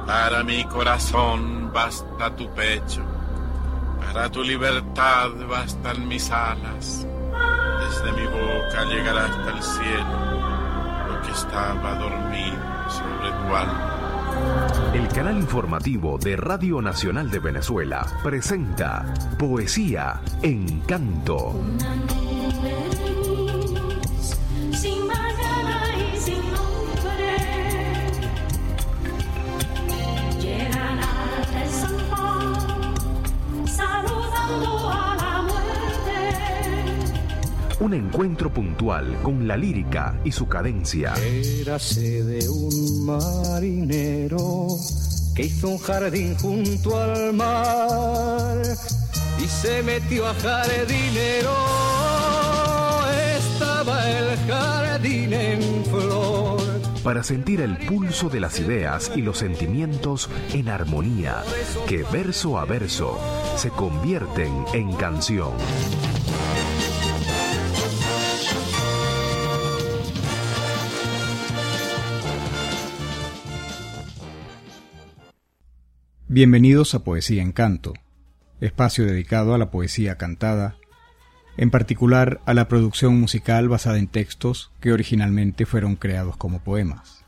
Para mi corazón basta tu pecho, para tu libertad bastan mis alas. Desde mi boca llegará hasta el cielo lo que estaba dormido sobre tu alma. El canal informativo de Radio Nacional de Venezuela presenta Poesía en Canto. Sin mañana y sin nombre, llegan al San Juan, saludando a la muerte. Un encuentro puntual con la lírica y su cadencia. Érase de un marinero que hizo un jardín junto al mar y se metió a jardinero. Estaba el jardín en flor. Para sentir el pulso de las ideas y los sentimientos en armonía, que verso a verso se convierten en canción. Bienvenidos a Poesía en Canto, espacio dedicado a la poesía cantada, en particular a la producción musical basada en textos que originalmente fueron creados como poemas.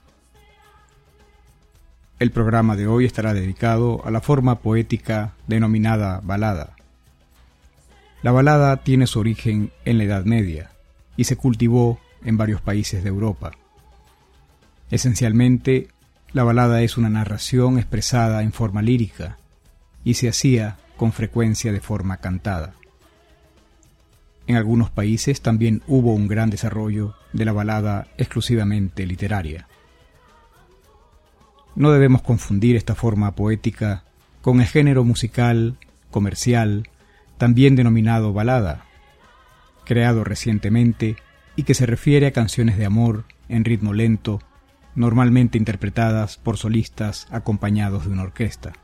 El programa de hoy estará dedicado a la forma poética denominada balada. La balada tiene su origen en la Edad Media y se cultivó en varios países de Europa. Esencialmente, la balada es una narración expresada en forma lírica y se hacía con frecuencia de forma cantada. En algunos países también hubo un gran desarrollo de la balada exclusivamente literaria. No debemos confundir esta forma poética con el género musical, comercial, también denominado balada, creado recientemente y que se refiere a canciones de amor en ritmo lento, normalmente interpretadas por solistas acompañados de una orquesta.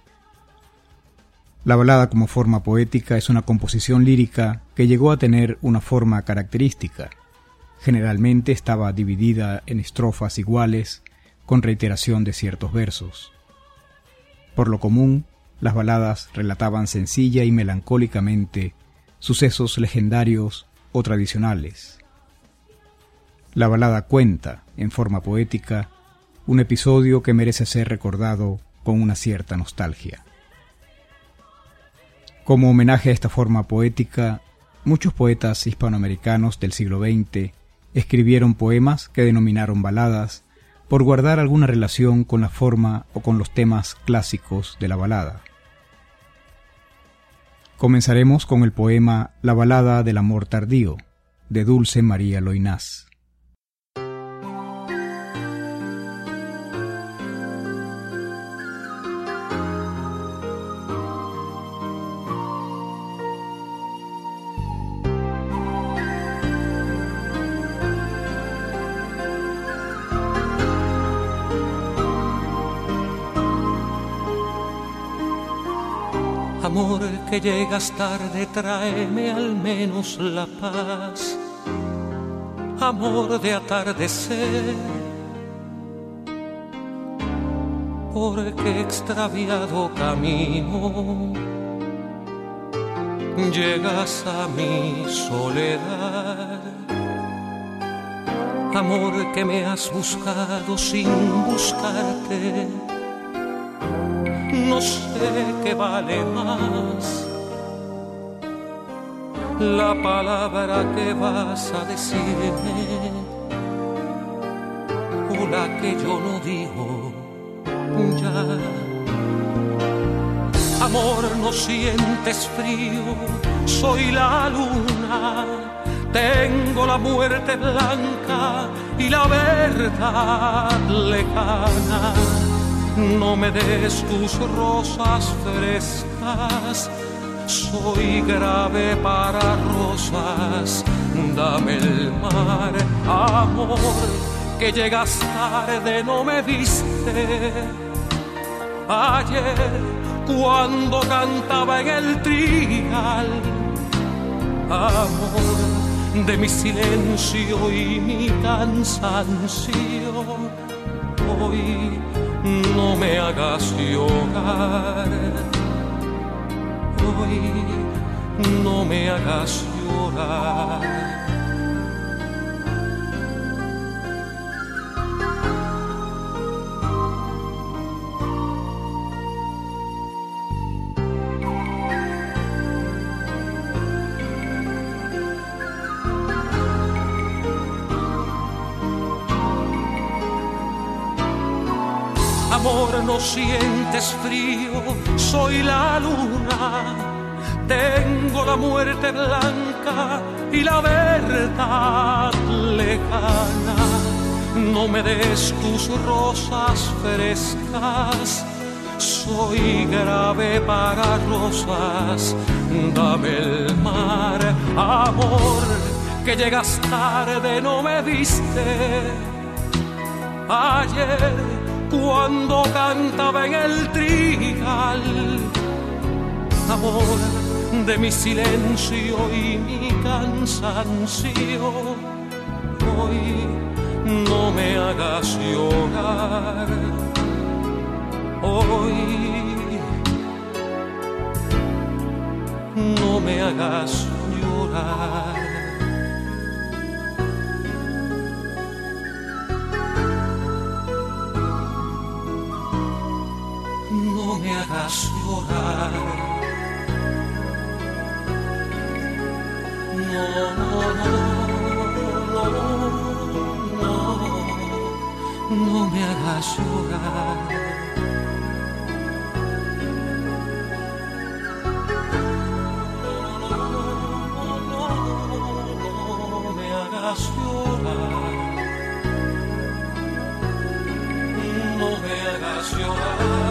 La balada como forma poética es una composición lírica que llegó a tener una forma característica. Generalmente estaba dividida en estrofas iguales, con reiteración de ciertos versos. Por lo común, las baladas relataban sencilla y melancólicamente sucesos legendarios o tradicionales. La balada cuenta, en forma poética, un episodio que merece ser recordado con una cierta nostalgia. Como homenaje a esta forma poética, muchos poetas hispanoamericanos del siglo XX escribieron poemas que denominaron baladas por guardar alguna relación con la forma o con los temas clásicos de la balada. Comenzaremos con el poema La balada del amor tardío, de Dulce María Loynaz. Amor que llegas tarde, tráeme al menos la paz. Amor de atardecer, porque extraviado camino llegas a mi soledad. Amor que me has buscado sin buscarte, no sé qué vale más, la palabra que vas a decirme o la que yo no digo ya. Amor, no sientes frío, soy la luna, tengo la muerte blanca y la verdad lejana. No me des tus rosas frescas, soy grave para rosas. Dame el mar, amor, que llegas tarde, no me viste ayer cuando cantaba en el trigal. Amor de mi silencio y mi cansancio, hoy no me hagas llorar. Hoy no me hagas llorar. Amor, no sientes frío, soy la luna, tengo la muerte blanca y la verdad lejana. No me des tus rosas frescas, soy grave para rosas. Dame el mar, amor, que llegas tarde, no me viste ayer cuando cantaba en el trigal. Amor de mi silencio y mi cansancio, hoy no me hagas llorar. Hoy no me hagas llorar. No me hagas llorar. No, no, no, no, no me hagas llorar. No me hagas llorar. No me hagas llorar.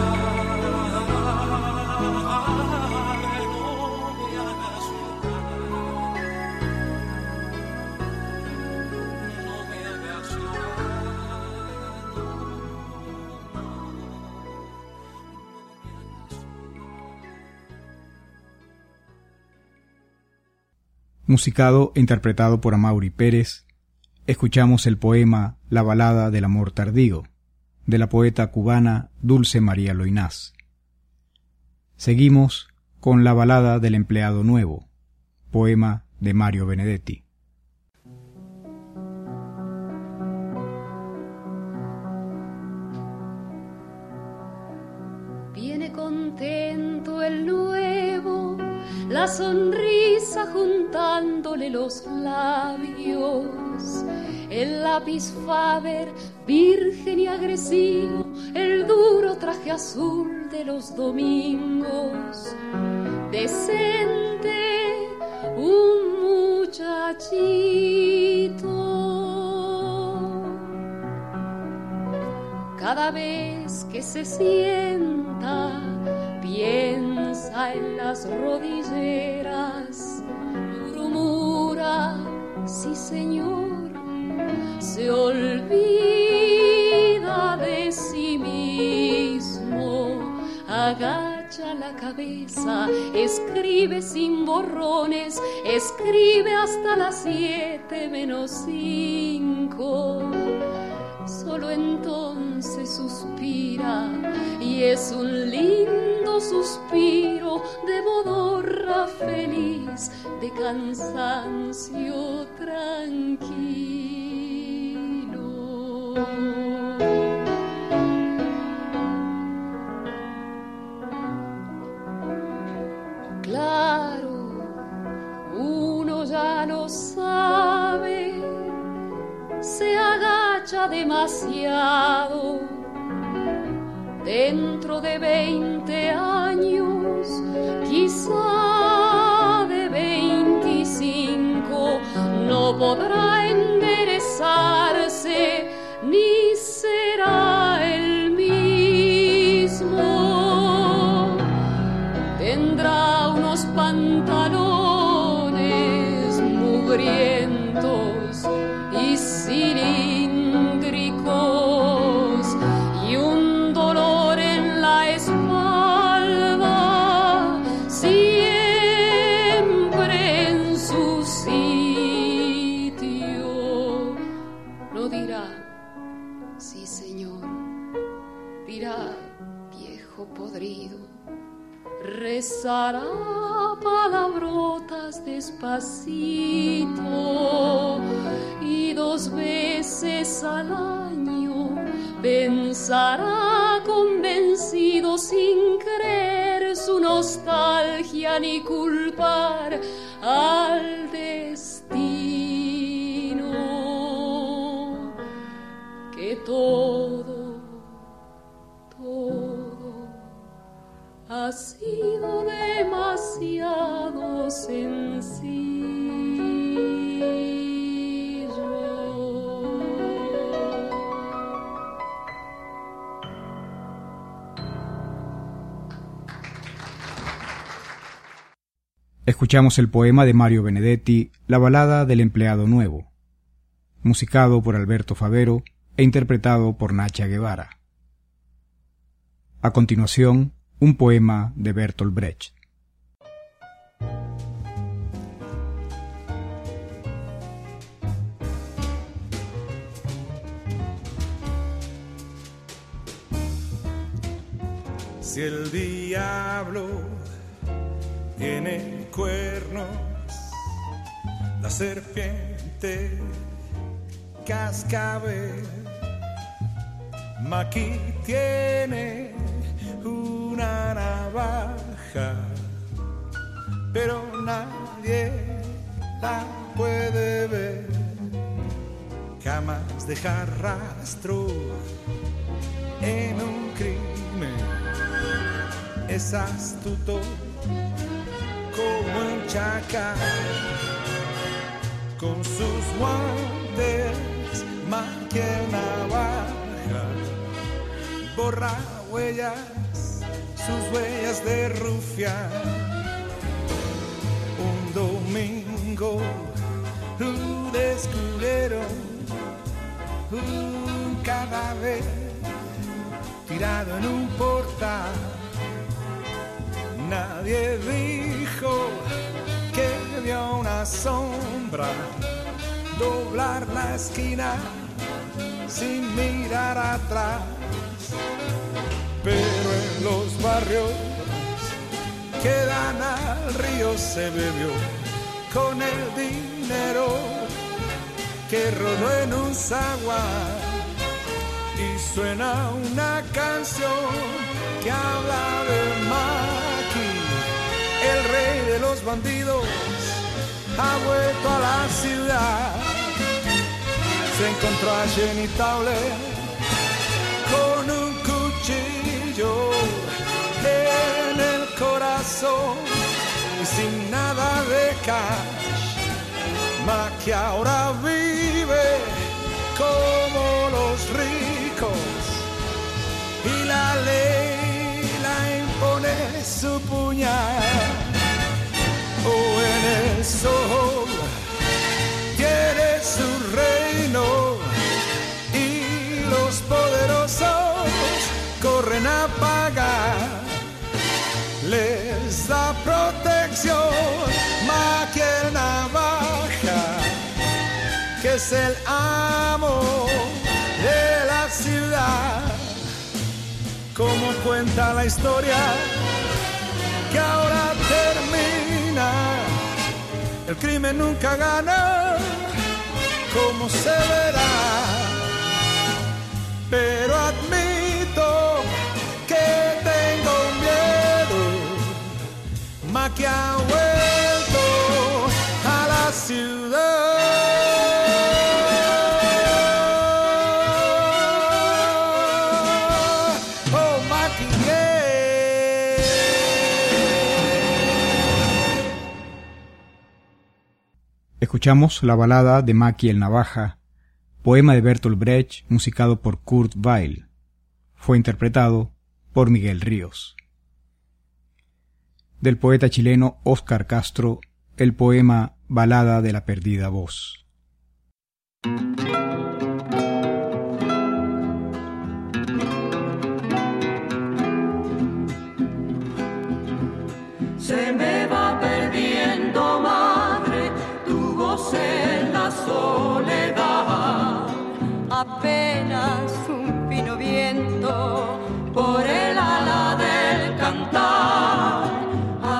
Musicado e interpretado por Amaury Pérez, escuchamos el poema La balada del amor tardío, de la poeta cubana Dulce María Loynaz. Seguimos con La balada del empleado nuevo, poema de Mario Benedetti. Viene contento el nuevo, la sonrisa juntándole los labios, el lápiz Faber virgen y agresivo, el duro traje azul de los domingos, decente un muchachito. Cada vez que se sienta piensa en las rodilleras, murmura, sí señor, se olvida de sí mismo, agacha la cabeza, escribe sin borrones, escribe hasta las 7 menos 5. Solo entonces suspira y es un lindo suspiro de modorra feliz, de cansancio tranquilo. Claro, uno ya lo sabe, se agacha demasiado. Dentro de 20 años, quizá de 25, no podrá enderezarse ni será el mismo. Tendrá unos pantalones mugrientos y cilíndricos y un dolor en la espalda, siempre en su sitio. No dirá, sí señor, dirá, rezará palabrotas despacito y 2 veces al año pensará convencido sin creer su nostalgia ni culpar al destino, que todo ha sido demasiado sencillo. Escuchamos el poema de Mario Benedetti, La balada del empleado nuevo, musicado por Alberto Favero e interpretado por Nacha Guevara. A continuación, un poema de Bertolt Brecht. Si el diablo tiene cuernos, la serpiente cascabel, Maki tiene una navaja, pero nadie la puede ver, jamás dejar rastro en un crimen, es astuto como un chacal, con sus guantes más que navaja, borra huellas, sus huellas de rufián. Un domingo descubrieron un cadáver tirado en un portal. Nadie dijo que vio una sombra doblar la esquina sin mirar atrás. Pero en los barrios que dan al río se bebió con el dinero que rodó en un zaguán, y suena una canción que habla de Maki, el rey de los bandidos ha vuelto a la ciudad. Se encontró a Jenny Tauler con un cuchillo en el corazón y sin nada de cash. Maki ahora vive como los ricos y la ley la impone su puñal. En el sol tiene su reino y los poderosos corren a pagar. Les da protección Maki el navaja, que es el amo de la ciudad. Como cuenta la historia que ahora termina, el crimen nunca gana, como se verá. Pero admito que tengo miedo, Maki ha vuelto a la ciudad. Escuchamos la balada de Maki el Navaja, poema de Bertolt Brecht, musicado por Kurt Weill. Fue interpretado por Miguel Ríos. Del poeta chileno Óscar Castro, el poema Balada de la perdida voz. Se me va perdiendo, madre, tu voz en la soledad. Apenas un fino viento por el ala del cantar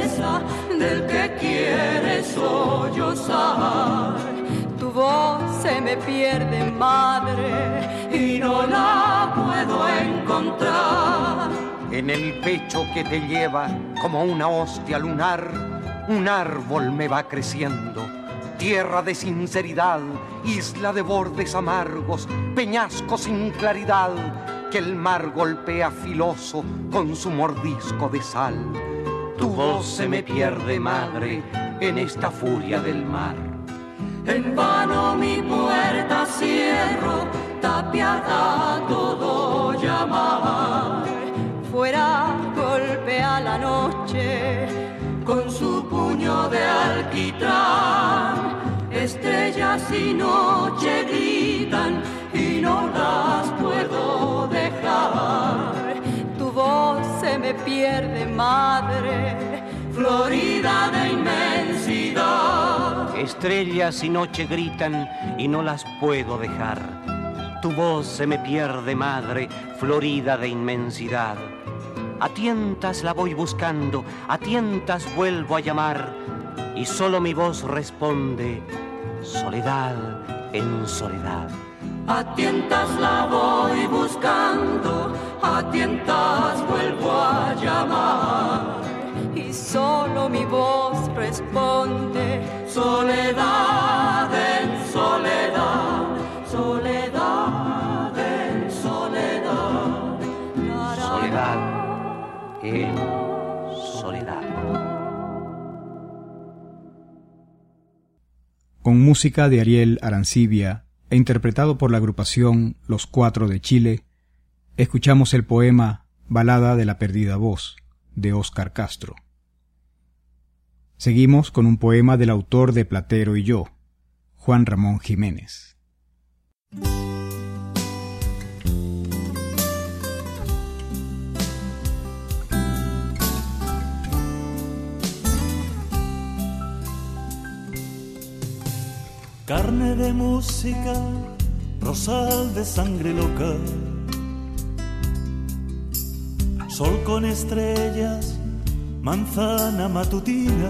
tristeza del que quiere sollozar. Tu voz se me pierde, madre, y no la puedo encontrar. En el pecho que te lleva como una hostia lunar, un árbol me va creciendo. Tierra de sinceridad, isla de bordes amargos, peñasco sin claridad, que el mar golpea filoso con su mordisco de sal. Tu voz se me pierde, madre, en esta furia del mar. En vano mi puerta cierro, tapiada todo llamar. Fuera golpea la noche con su puño de alquitrán. Estrellas y noche gritan y no las puedo dejar. Tu voz se me pierde, madre, florida de inmensidad. Estrellas y noche gritan y no las puedo dejar. Tu voz se me pierde, madre, florida de inmensidad. A tientas la voy buscando, a tientas vuelvo a llamar, y solo mi voz responde, soledad en soledad. A tientas la voy buscando, a tientas vuelvo a llamar, y solo mi voz responde, soledad en soledad, soledad en soledad, soledad en soledad. Con música de Ariel Arancibia e interpretado por la agrupación Los Cuatro de Chile, escuchamos el poema Balada de la perdida voz, de Óscar Castro. Seguimos con un poema del autor de Platero y yo, Juan Ramón Jiménez. Carne de música, rosal de sangre loca, sol con estrellas, manzana matutina,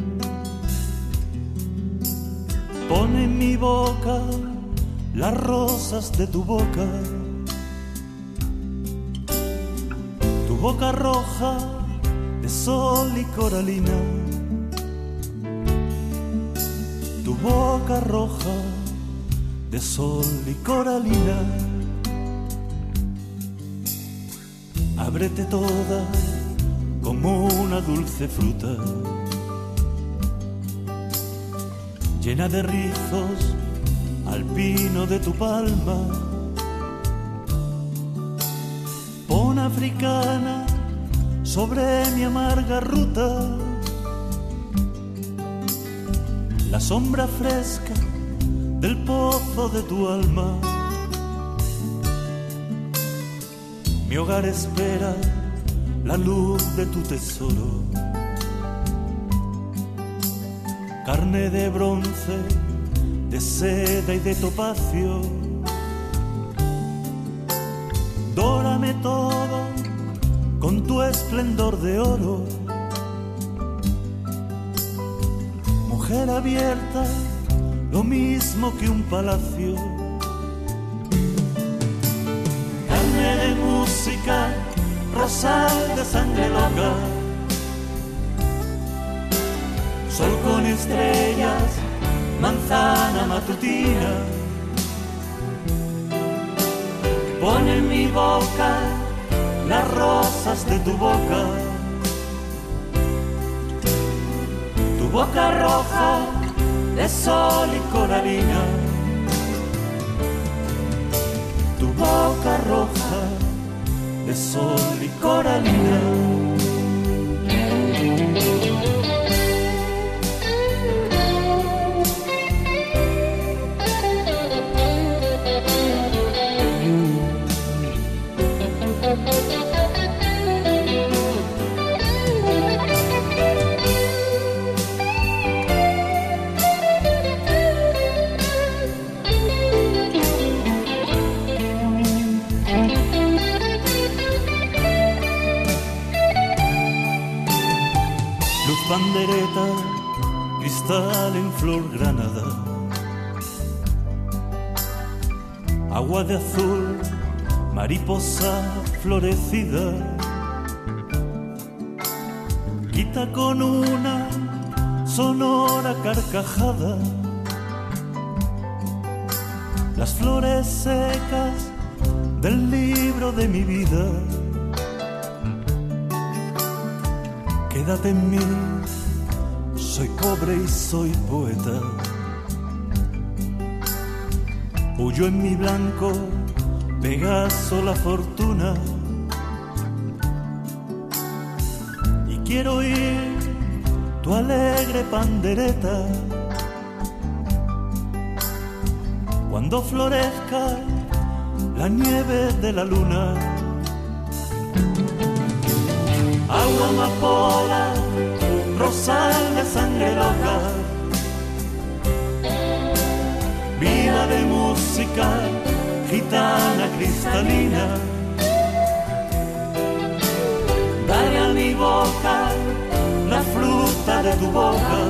pone en mi boca las rosas de tu boca roja de sol y coralina. Tu boca roja de sol y coralina, ábrete toda como una dulce fruta, llena de rizos al pino de tu palma. Pon africana sobre mi amarga ruta, la sombra fresca del pozo de tu alma. Mi hogar espera la luz de tu tesoro, carne de bronce, de seda y de topacio. Dórame todo con tu esplendor de oro, mujer abierta, lo mismo que un palacio. Carne de música, rosal de sangre loca, sol con estrellas, manzana matutina. Pon en mi boca las rosas de tu boca, tu boca roja de sol y coralina, tu boca roja de sol y coralina. pandereta, cristal en flor granada, agua de azul, mariposa florecida, quita con una sonora carcajada las flores secas del libro de mi vida. Quédate en mí, soy pobre y soy poeta. Huyó en mi blanco Pegaso la fortuna, y quiero oír tu alegre pandereta cuando florezca la nieve de la luna. Agua, amapola, rosal de sangre loca, vida de música gitana cristalina. Dale a mi boca la fruta de tu boca,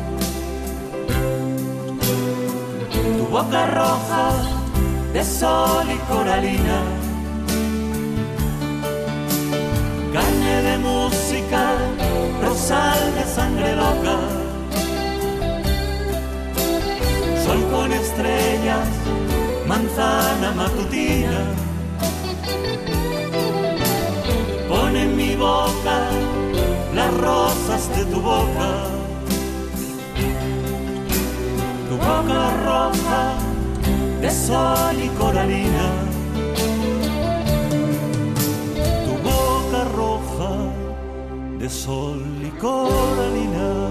tu boca roja de sol y coralina. Caña de música, rosal de sangre loca, sol con estrellas, manzana matutina. Pon en mi boca las rosas de tu boca, tu boca roja de sol y coralina, tu boca roja de sol y coralina.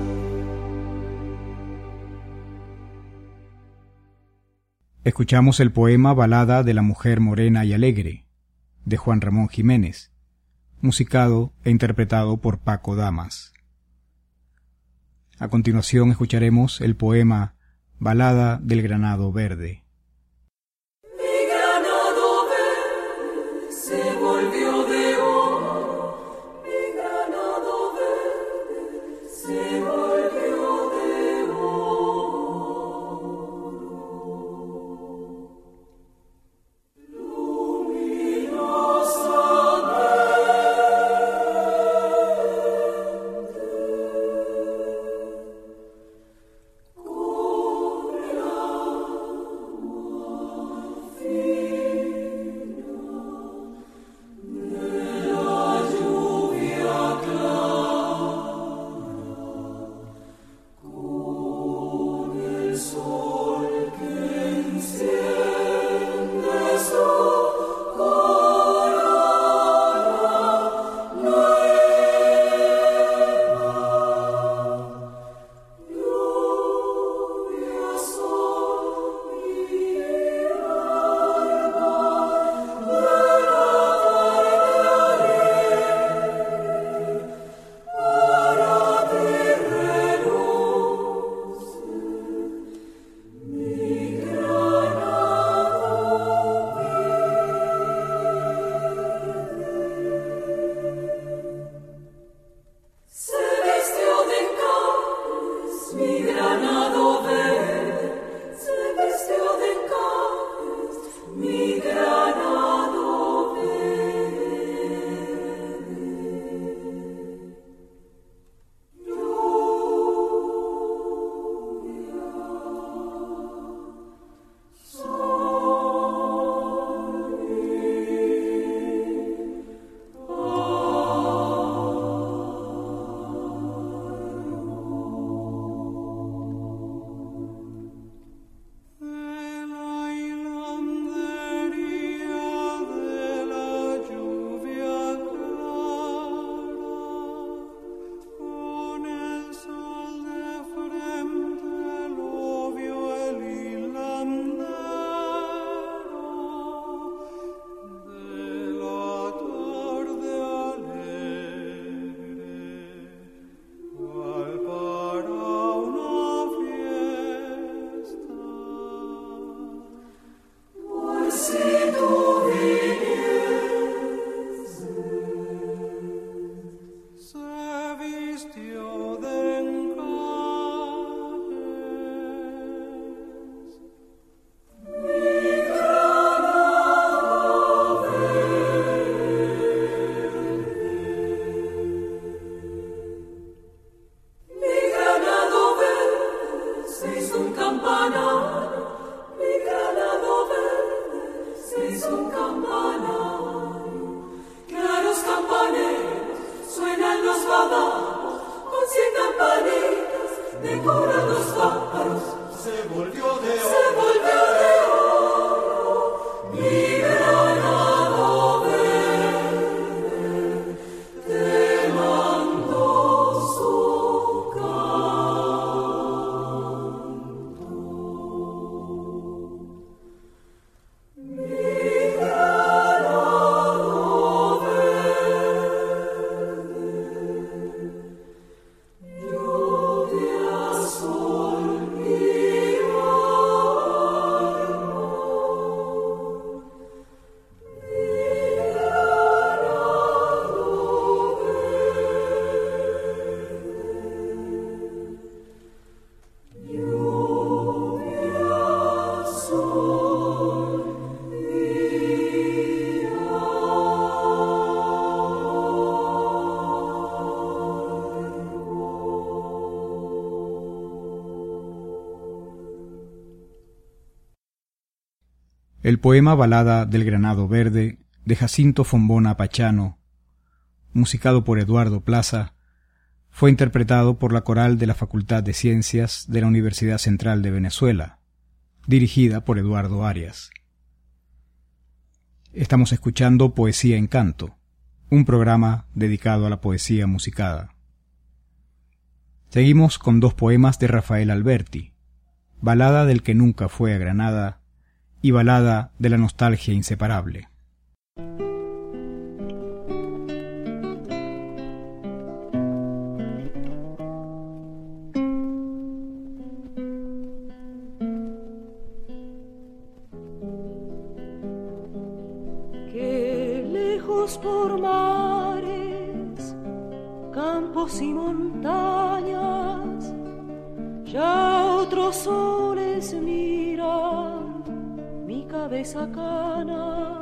Escuchamos el poema Balada de la mujer morena y alegre, de Juan Ramón Jiménez, musicado e interpretado por Paco Damas. A continuación escucharemos el poema Balada del Granado Verde. Mi granado verde se volvió de oro, mi granado verde se volvió de decorados pájaros, se volvió de oro, mi granado verde, te mando su canto. Mi granado verde, lluvia, sol y El poema Balada del Granado Verde de Jacinto Fombona Pachano, musicado por Eduardo Plaza, fue interpretado por la coral de la Facultad de Ciencias de la Universidad Central de Venezuela, dirigida por Eduardo Arias. Estamos escuchando Poesía en Canto, un programa dedicado a la poesía musicada. Seguimos con dos poemas de Rafael Alberti, Balada del que nunca fue a Granada y Balada de la nostalgia inseparable. Qué lejos por mares, campos y montañas, ya otros soles miran mi cabeza cana.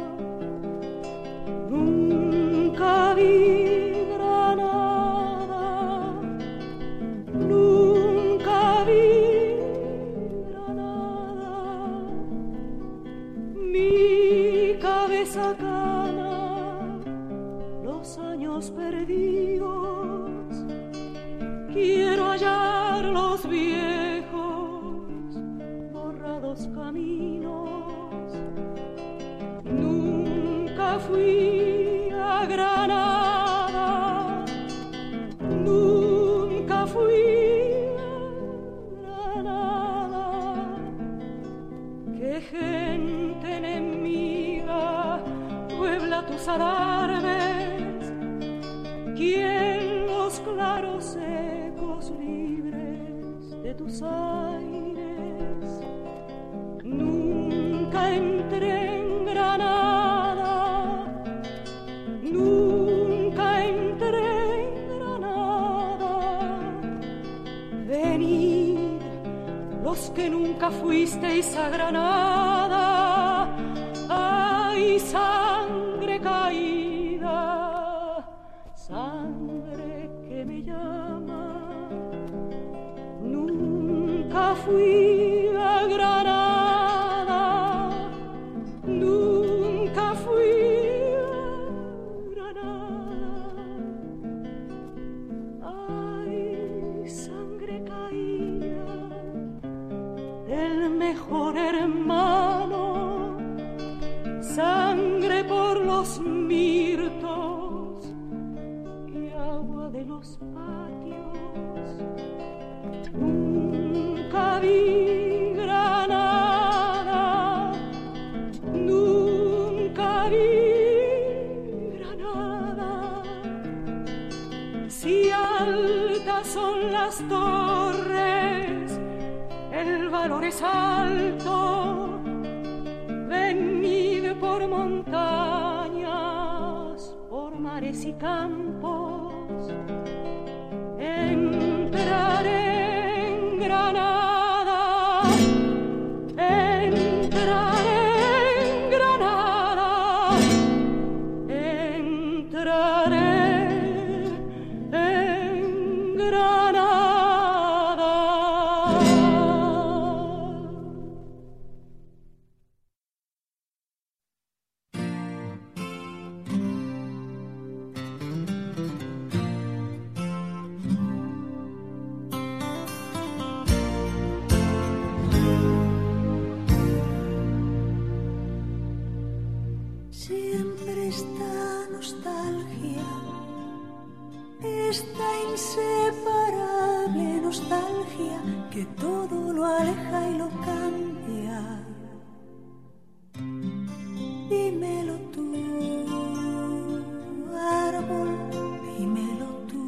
Nunca vi Granada, nunca vi Granada, mi cabeza cana, los años perdidos, quiero hallar los viejos, borrados caminos. Nunca fui a Granada, nunca fui a Granada. Qué gente enemiga puebla tus alarmes, ¿quién los claros ecos libres de tus aires? Nunca entré en Granada, nunca entré en Granada. Venid los que nunca fuisteis a Granada, hay sangre caída, sangre que me llama. Nunca fui a Granada, nunca fui a Granada. Hay sangre caída del mejor hermano, sangre por los mirtos y agua de los patios. Nunca vi Granada, nunca vi Granada. Si altas son las torres, el valor es alto. Venid por montañas, por mares y campos. Entraré en Granada, entraré en Granada, entraré en Granada. inseparable nostalgia que todo lo aleja y lo cambia. Dímelo tú, árbol, dímelo tú.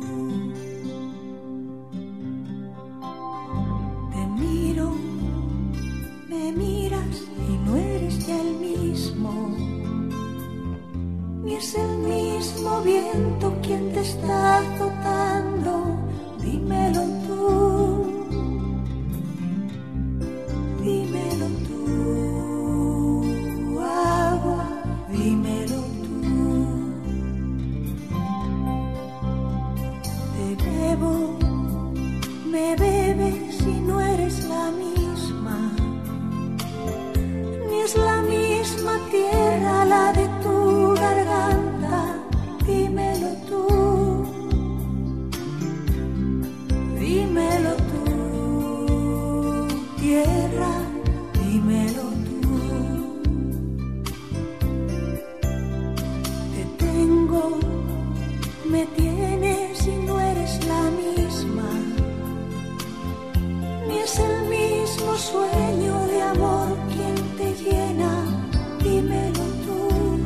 Te miro, me miras y no eres ya el mismo. Ni es el mismo viento quien te está azotando. Dímelo tú, dímelo tú, agua, dímelo tú. Te bebo, me bebes y no eres la misma. Ni es la misma tierra la de tu garganta. Dímelo tú, dímelo tú, tierra, dímelo tú. Te tengo, me tienes y no eres la misma. Ni es el mismo sueño de amor quien te llena. Dímelo tú,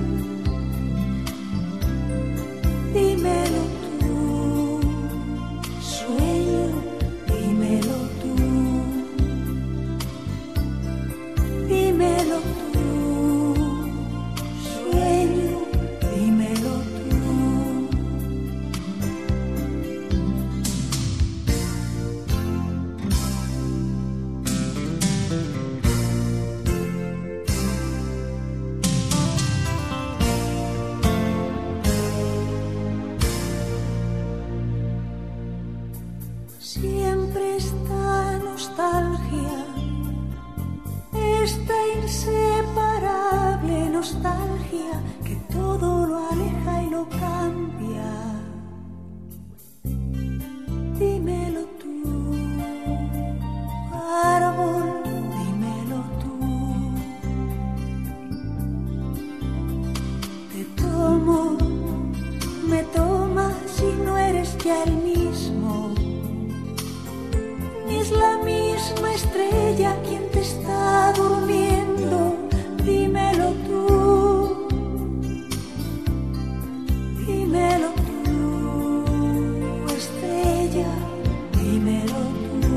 dímelo tú, sueño, dímelo tú, dímelo tú, sueño, dímelo tú. Siempre esta nostalgia, esta inseparable nostalgia que todo lo aleja y lo cambia. Dímelo tú, árbol, dímelo tú. Te tomo, me tomas y no eres ya el mismo. Ni es la misma estrella quien te está durmiendo. Dímelo tú, dímelo tú, estrella, dímelo tú.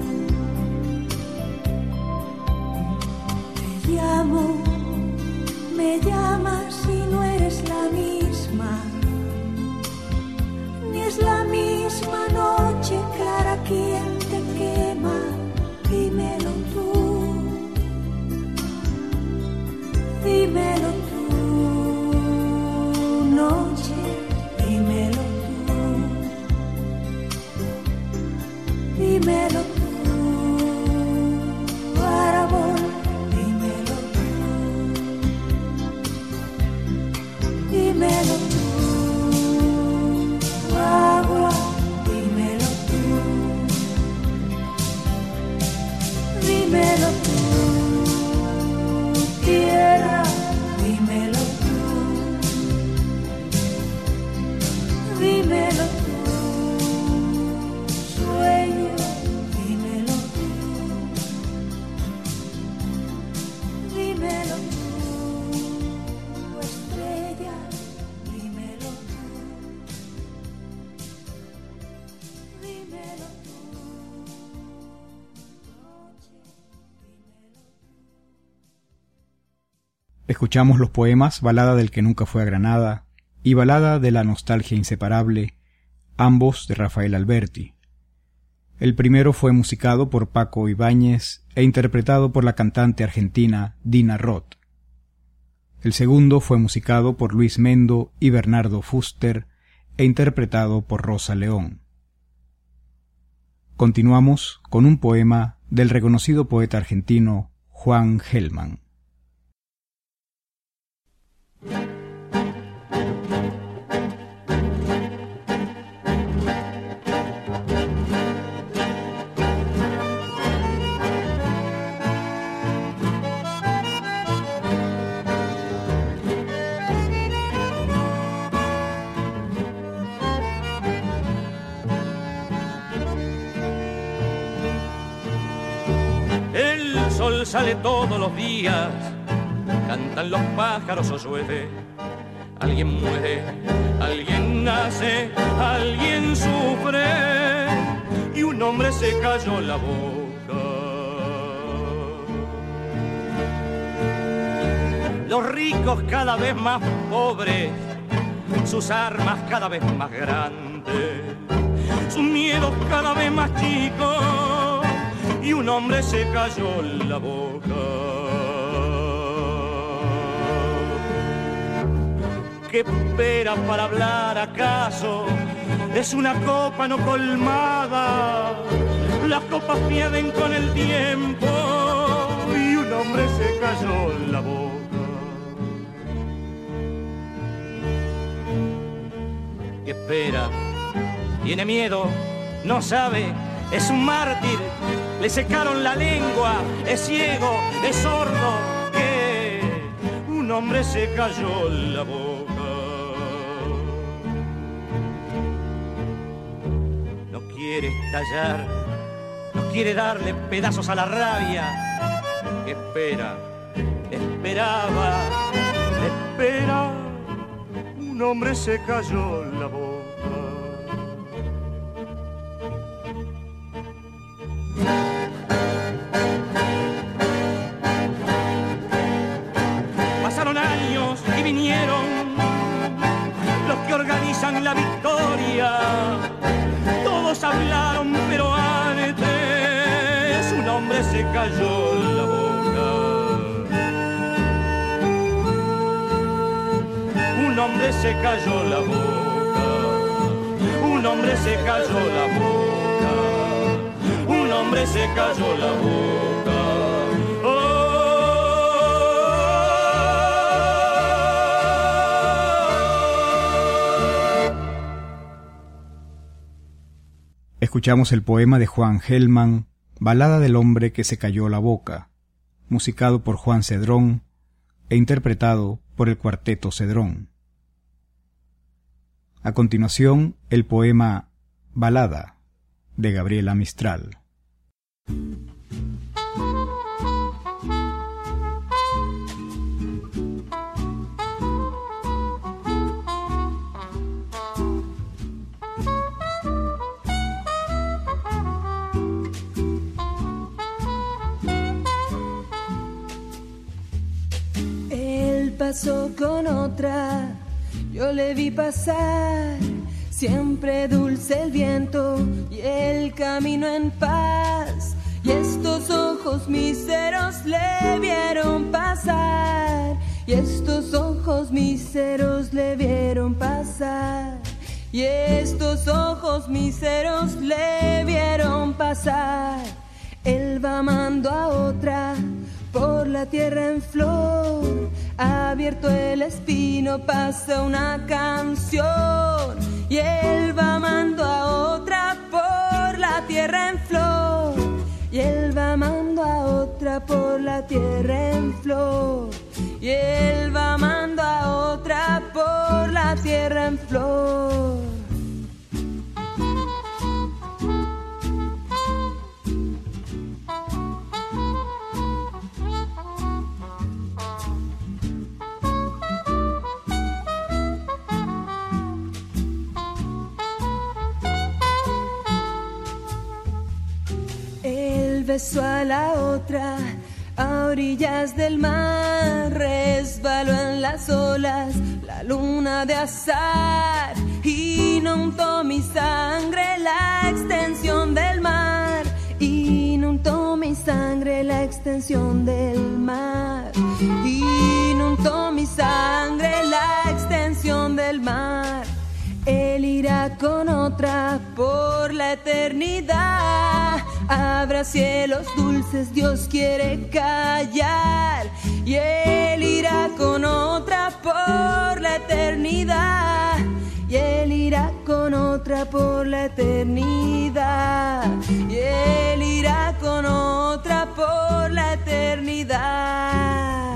Te llamo, me llamas y no eres la misma. Ni es la misma noche clara quien te quema. Dímelo tú, dímelo tú, noche, dímelo tú, dímelo tú, árbol, dímelo tú, dímelo tú, agua, dímelo tú, dímelo tú, tierra, dímelo tú, dímelo tú, sueño, dímelo tú, dímelo tú, estrella, dímelo tú, dímelo tú, noche, dímelo tú. Escuchamos los poemas Balada del que nunca fue a Granada y Balada de la nostalgia inseparable, ambos de Rafael Alberti. El primero fue musicado por Paco Ibáñez e interpretado por la cantante argentina Dina Roth. El segundo fue musicado por Luis Mendo y Bernardo Fuster e interpretado por Rosa León. Continuamos con un poema del reconocido poeta argentino Juan Gelman. sol sale todos los días, cantan los pájaros o llueve. Alguien muere, alguien nace, alguien sufre y un hombre se cayó la boca. Los ricos cada vez más pobres, sus armas cada vez más grandes, sus miedos cada vez más chicos y un hombre se cayó la boca. ¿Qué espera para hablar acaso? Es una copa no colmada, las copas pierden con el tiempo y un hombre se cayó la boca. ¿Qué espera? Tiene miedo, no sabe, es un mártir, le secaron la lengua, es ciego, es sordo, que un hombre se cayó la boca. No quiere estallar, no quiere darle pedazos a la rabia. ¿Qué espera? Esperaba, espera, un hombre se cayó la boca. Pasaron años y vinieron los que organizan la victoria. Todos hablaron, pero antes un hombre se cayó la boca. Un hombre se cayó la boca. Un hombre se cayó la boca. Un hombre se cayó la boca. Escuchamos el poema de Juan Gelman, Balada del hombre que se cayó la boca, musicado por Juan Cedrón e interpretado por el Cuarteto Cedrón. A continuación, el poema Balada, de Gabriela Mistral. Pasó con otra, yo le vi pasar, siempre dulce el viento y el camino en paz, y estos ojos míseros le vieron pasar, y estos ojos míseros le vieron pasar, y estos ojos míseros le vieron pasar. Él va amando a otra por la tierra en flor, abierto el espino pasa una canción, y él va amando a otra por la tierra en flor, y él va amando a otra por la tierra en flor, y él va amando a otra por la tierra en flor. Besó a la otra a orillas del mar, resbaló en las olas la luna de azar, y no untó mi sangre la extensión del mar, y no untó mi sangre la extensión del mar, y no untó mi sangre la extensión del mar. Él irá con otra por la eternidad, habrá cielos dulces, Dios quiere callar, y él irá con otra por la eternidad, y él irá con otra por la eternidad, y él irá con otra por la eternidad.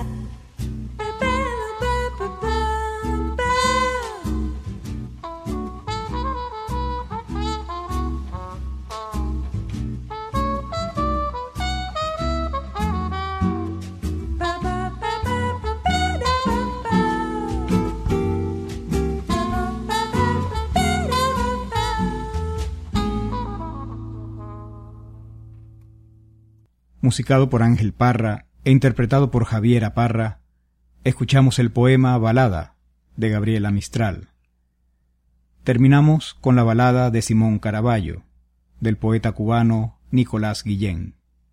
musicado por Ángel Parra e interpretado por Javiera Parra, escuchamos el poema Balada, de Gabriela Mistral. Terminamos con la balada de Simón Caraballo, del poeta cubano Nicolás Guillén.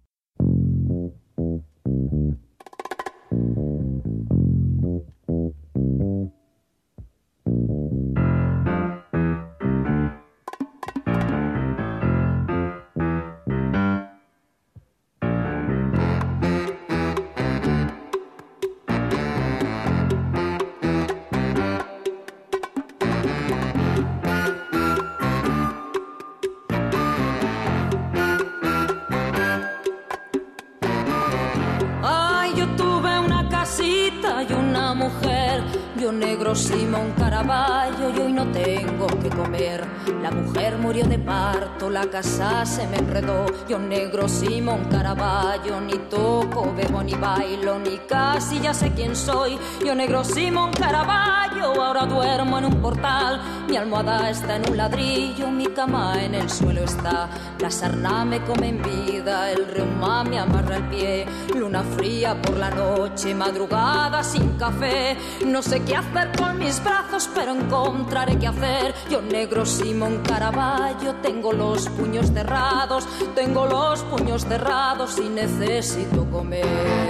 Yo negro Simón Caraballo y hoy no tengo que comer. La mujer murió de parto, la casa se me enredó. Yo negro Simón Caraballo, ni toco, bebo ni bailo, ni casi ya sé quién soy. Yo negro Simón Caraballo, ahora duermo en un portal. Mi almohada está en un ladrillo, mi cama en el suelo está. La sarna me come en vida, el reuma me amarra el pie. Luna fría por la noche, madrugada sin café. No sé qué hacer con mis brazos, pero encontraré qué hacer. Yo negro Simón Caraballo, tengo los puños cerrados, tengo los puños cerrados y necesito comer.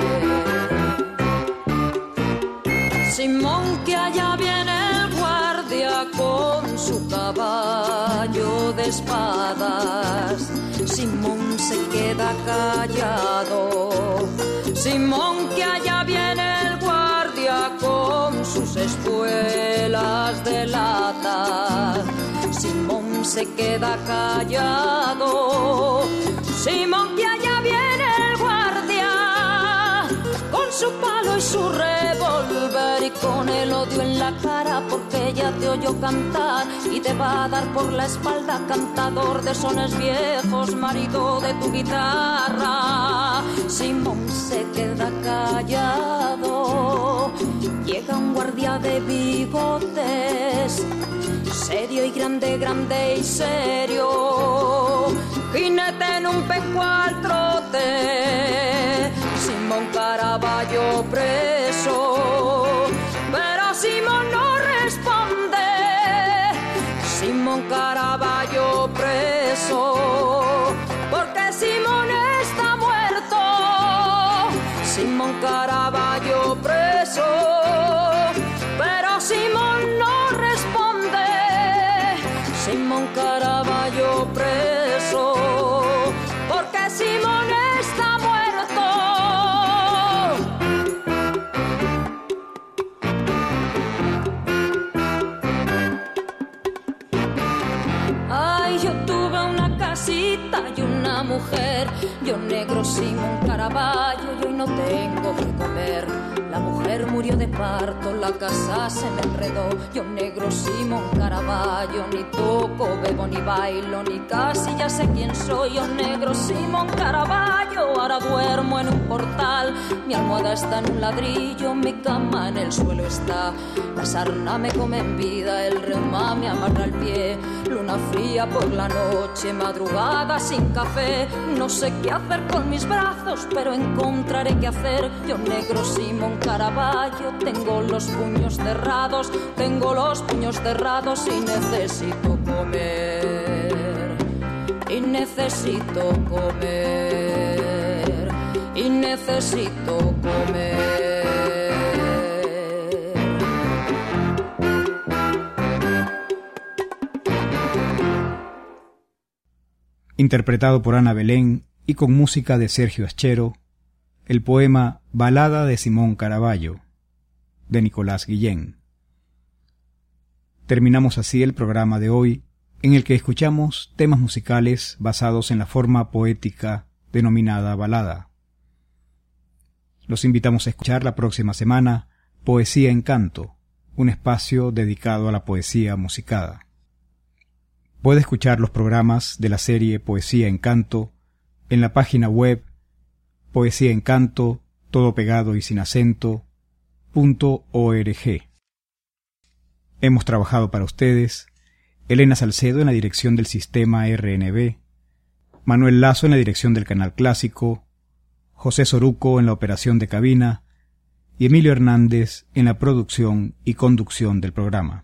Simón, que allá viene el guardia con su caballo de espadas. Simón se queda callado. Simón, que allá viene el guardia con sus espuelas de lata. Simón se queda callado. Simón, que allá viene el guardia con su palo y su revólver y con el odio en la cara, porque ella te oyó cantar y te va a dar por la espalda, cantador de sones viejos, marido de tu guitarra. Simón se queda callado. Llega un guardia de bigotes, serio y grande, grande y serio, jinete en un peco al trote. Simón Caraballo preso, pero Simón no responde. Simón Caraballo preso, porque Simón está muerto. Simón Caraballo preso, pero Simón no responde. Simón Caraballo preso, porque Simón está muerto. Ay, yo tuve una casita y una mujer. Yo negro Simón Caraballo y hoy no tengo que comer. La mujer murió de parto, la casa se me enredó. Yo negro Simón Caraballo, ni toco, bebo ni bailo, ni casi ya sé quién soy. Yo negro Simón Caraballo, ahora duermo en un portal. Mi almohada está en un ladrillo, mi cama en el suelo está. La sarna me come en vida, el reuma me amarra el pie. Luna fría por la noche, madrugada sin café. No sé qué hacer con mis brazos, pero encontraré qué hacer. Yo negro Simón Caraballo, tengo los puños cerrados, tengo los puños cerrados y necesito comer. Y necesito comer. Y necesito comer. Interpretado por Ana Belén y con música de Sergio Aschero, el poema Balada de Simón Caraballo, de Nicolás Guillén. Terminamos así el programa de hoy, en el que escuchamos temas musicales basados en la forma poética denominada balada. Los invitamos a escuchar la próxima semana Poesía en Canto, un espacio dedicado a la poesía musicada. Puede escuchar los programas de la serie Poesía en Canto en la página web Poesía en Canto, todo pegado y sin acento, .org. Hemos trabajado para ustedes Elena Salcedo en la dirección del sistema RNB, Manuel Lazo en la dirección del canal clásico, José Soruco en la operación de cabina y Emilio Hernández en la producción y conducción del programa.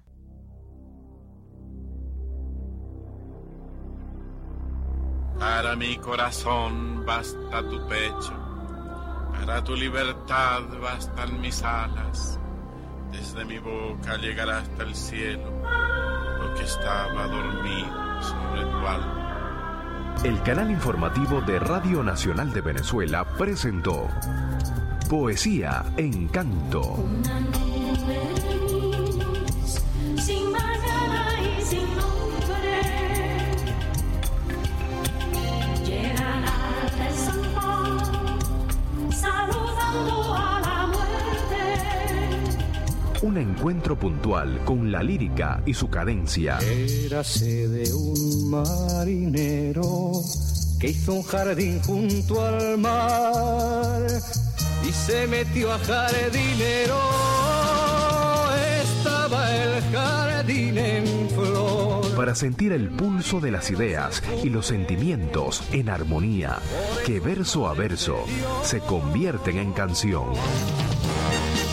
Para mi corazón basta tu pecho, para tu libertad bastan mis alas, desde mi boca llegará hasta el cielo lo que estaba dormido sobre tu alma. El canal informativo de Radio Nacional de Venezuela presentó Poesía en Canto. Una nube gris, sin mañana y sin nombre, llegan al San Juan, saludando a la muerte. Un encuentro puntual con la lírica y su cadencia. Érase de un marinero que hizo un jardín junto al mar y se metió a jardinero. Estaba el jardín en flor. Para sentir el pulso de las ideas y los sentimientos en armonía, que verso a verso se convierten en canción.